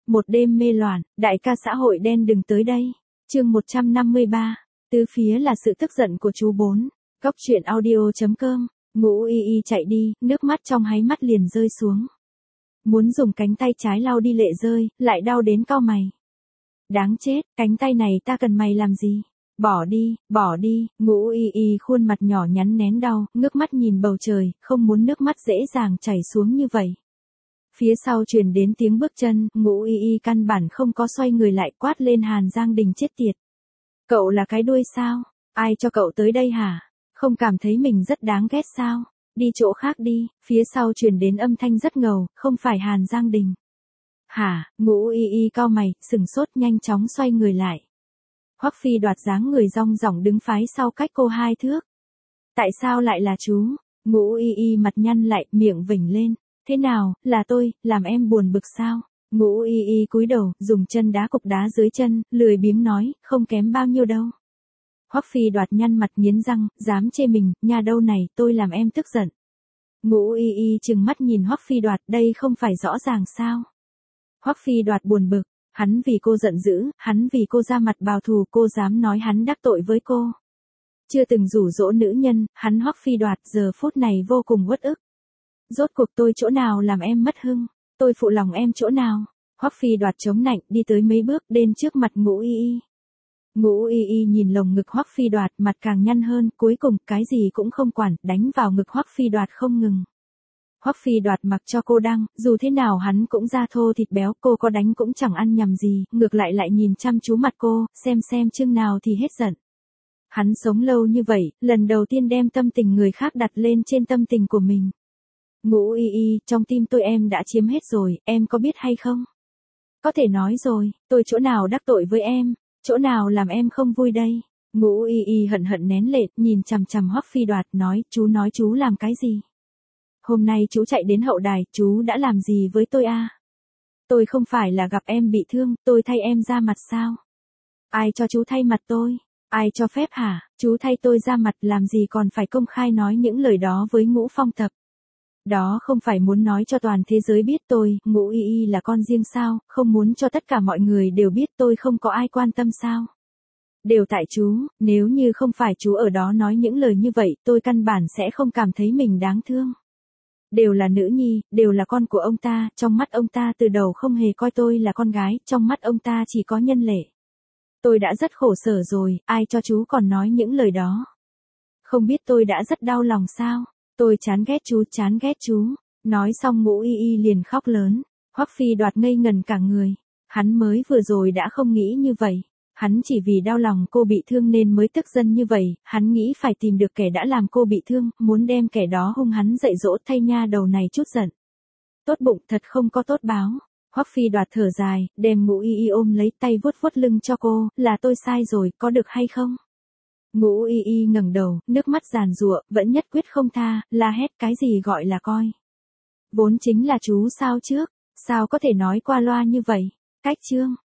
một đêm mê loạn, đại ca xã hội đen đừng tới đây. Chương 153, tứ phía là sự tức giận của chú bốn. Góc truyện audio.com. Ngũ Y Y chạy đi, nước mắt trong háy mắt liền rơi xuống. Muốn dùng cánh tay trái lau đi lệ rơi, lại đau đến cau mày. Đáng chết, cánh tay này ta cần mày làm gì? Bỏ đi, Ngũ Y Y khuôn mặt nhỏ nhắn nén đau, ngước mắt nhìn bầu trời, không muốn nước mắt dễ dàng chảy xuống như vậy. Phía sau truyền đến tiếng bước chân, Ngũ Y Y căn bản không có xoay người lại, quát lên Hàn Giang Đình chết tiệt. Cậu là cái đuôi sao? Ai cho cậu tới đây hả? Không cảm thấy mình rất đáng ghét sao? Đi chỗ khác đi, phía sau truyền đến âm thanh rất ngầu, không phải Hàn Giang Đình. Hả? Ngũ Y Y cau mày, sừng sốt nhanh chóng xoay người lại. Hoắc Phi Đoạt dáng người rong ròng đứng phái sau cách cô 2 thước. Tại sao lại là chú? Ngũ Y Y mặt nhăn lại, miệng vểnh lên. Thế nào, là tôi, làm em buồn bực sao? Ngũ Y Y cúi đầu, dùng chân đá cục đá dưới chân, lười biếng nói, không kém bao nhiêu đâu. Hoắc Phi Đoạt nhăn mặt nghiến răng, dám chê mình, nhà đâu này, tôi làm em tức giận. Ngũ Y Y trừng mắt nhìn Hoắc Phi Đoạt, đây không phải rõ ràng sao? Hoắc Phi Đoạt buồn bực, hắn vì cô giận dữ, hắn vì cô ra mặt bào thù, cô dám nói hắn đắc tội với cô. Chưa từng rủ dỗ nữ nhân, hắn Hoắc Phi Đoạt giờ phút này vô cùng uất ức. Rốt cuộc tôi chỗ nào làm em mất hưng, tôi phụ lòng em chỗ nào? Hoắc Phi Đoạt chống nạnh, đi tới mấy bước, đến trước mặt Ngũ Y Y. Ngũ Y Y nhìn lồng ngực Hoắc Phi Đoạt, mặt càng nhăn hơn, cuối cùng cái gì cũng không quản, đánh vào ngực Hoắc Phi Đoạt không ngừng. Hoắc Phi Đoạt mặc cho cô đăng, dù thế nào hắn cũng da thô thịt béo, cô có đánh cũng chẳng ăn nhầm gì, ngược lại nhìn chăm chú mặt cô, xem chừng nào thì hết giận. Hắn sống lâu như vậy, lần đầu tiên đem tâm tình người khác đặt lên trên tâm tình của mình. Ngũ Y Y, trong tim tôi em đã chiếm hết rồi, em có biết hay không? Có thể nói rồi, tôi chỗ nào đắc tội với em, chỗ nào làm em không vui đây? Ngũ Y Y hận nén lệ, nhìn chằm chằm Hoắc Phi Đoạt, nói chú làm cái gì? Hôm nay chú chạy đến hậu đài, chú đã làm gì với tôi à? Tôi không phải là gặp em bị thương, tôi thay em ra mặt sao? Ai cho chú thay mặt tôi? Ai cho phép hả? Chú thay tôi ra mặt làm gì còn phải công khai nói những lời đó với Ngũ Phong Tập? Đó không phải muốn nói cho toàn thế giới biết tôi, Ngũ Y Y là con riêng sao, không muốn cho tất cả mọi người đều biết tôi không có ai quan tâm sao? Đều tại chú, nếu như không phải chú ở đó nói những lời như vậy, tôi căn bản sẽ không cảm thấy mình đáng thương. Đều là nữ nhi, đều là con của ông ta, trong mắt ông ta từ đầu không hề coi tôi là con gái, trong mắt ông ta chỉ có nhân lệ. Tôi đã rất khổ sở rồi, ai cho chú còn nói những lời đó? Không biết tôi đã rất đau lòng sao? Tôi chán ghét chú. Nói xong Ngũ Y Y liền khóc lớn. Hoắc Phi Đoạt ngây ngần cả người. Hắn mới vừa rồi đã không nghĩ như vậy. Hắn chỉ vì đau lòng cô bị thương nên mới tức giận như vậy. Hắn nghĩ phải tìm được kẻ đã làm cô bị thương, muốn đem kẻ đó hung hắn dạy dỗ thay nha đầu này chút giận. Tốt bụng thật không có tốt báo. Hoắc Phi Đoạt thở dài, đem Ngũ Y Y ôm lấy, tay vuốt lưng cho cô, là tôi sai rồi, có được hay không? Ngũ Y Y ngẩng đầu, nước mắt giàn giụa, vẫn nhất quyết không tha, la hét cái gì gọi là coi. Vốn chính là chú sao trước, sao có thể nói qua loa như vậy? Cách chương.